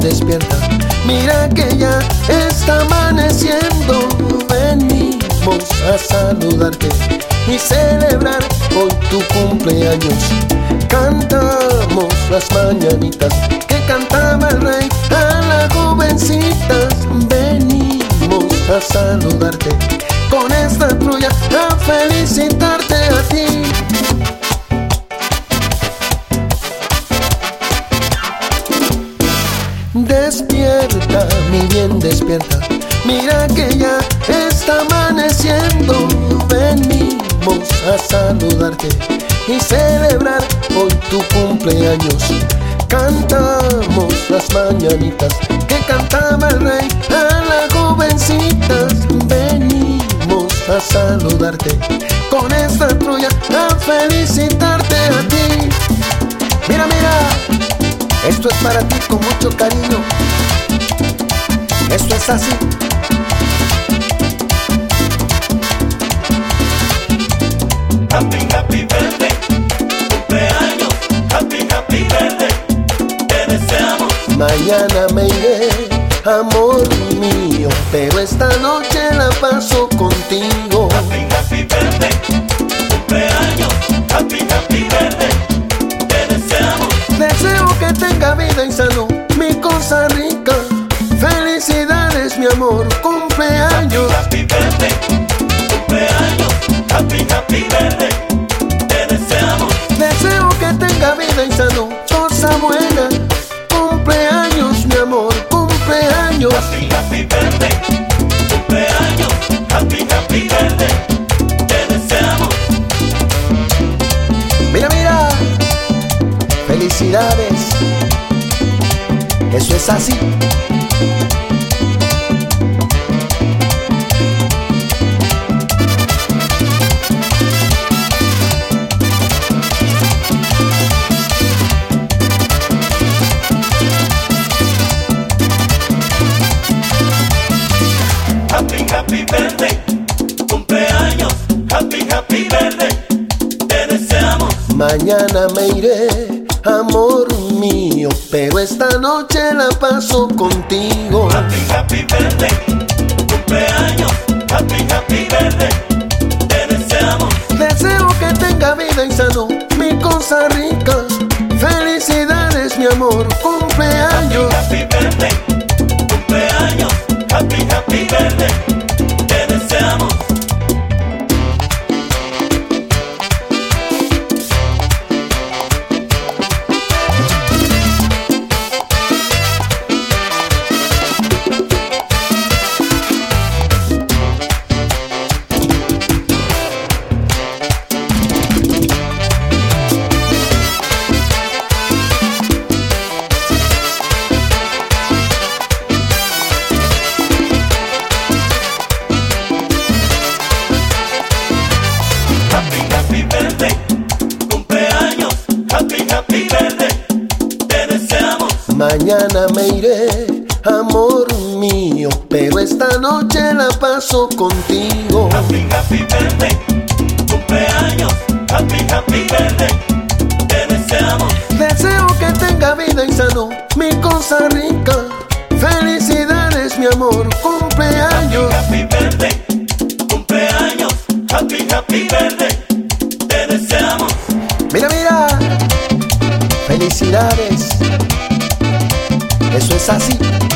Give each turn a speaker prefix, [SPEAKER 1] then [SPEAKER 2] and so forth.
[SPEAKER 1] despierta. Mira que ya está amaneciendo. Venimos a saludarte y celebrar hoy tu cumpleaños. Cantamos las mañanitas que cantaba el rey a las jovencitas. Venimos a saludarte con esta trulla, a felicitarte a ti. Despierta, mi bien, despierta. Mira que ya está amaneciendo. Venimos a saludarte y celebrar hoy tu cumpleaños. Cantamos las mañanitas que cantaba el rey a las jovencitas. Venimos a saludarte con esta trulla, a felicitarte a ti. Mira, mira, esto es para ti con mucho cariño. Esto es así.
[SPEAKER 2] Happy, happy birthday, cumpleaños, happy, happy birthday, te deseamos.
[SPEAKER 1] Mañana me iré, amor mío, pero esta noche la paso contigo.
[SPEAKER 2] Happy, happy birthday, cumpleaños, happy, happy birthday, te deseamos.
[SPEAKER 1] Deseo que tenga vida y salud, mi cosa rica. Felicidades, mi amor, cumpleaños.
[SPEAKER 2] Happy birthday, cumpleaños, happy, happy birthday, te deseamos.
[SPEAKER 1] Deseo que tenga vida y salud, cosa buena. Cumpleaños, mi amor, cumpleaños.
[SPEAKER 2] Happy, happy birthday, cumpleaños, happy, happy birthday, te deseamos.
[SPEAKER 1] Mira, mira, felicidades. Eso es así.
[SPEAKER 2] Happy, happy birthday, cumpleaños, happy, happy birthday, te deseamos.
[SPEAKER 1] Mañana me iré, amor mío, pero esta noche la paso contigo.
[SPEAKER 2] Happy, happy birthday, cumpleaños, happy, happy birthday, te deseamos.
[SPEAKER 1] Deseo que tenga vida y salud, mi cosa rica. Felicidades, mi amor, cumpleaños.
[SPEAKER 2] Happy birthday, cumpleaños, happy, happy birthday, te deseamos. Happy, happy birthday, cumpleaños, happy, happy birthday, te deseamos.
[SPEAKER 1] Mañana me iré, amor mío, pero esta noche la paso contigo.
[SPEAKER 2] Happy, happy birthday, cumpleaños, happy, happy birthday, te deseamos.
[SPEAKER 1] Deseo que tenga vida y salud, mi cosa rica. Felicidades, mi amor, cumpleaños.
[SPEAKER 2] Happy birthday, cumpleaños, happy, happy birthday, te deseamos.
[SPEAKER 1] Mira, mira, felicidades. Eso es así.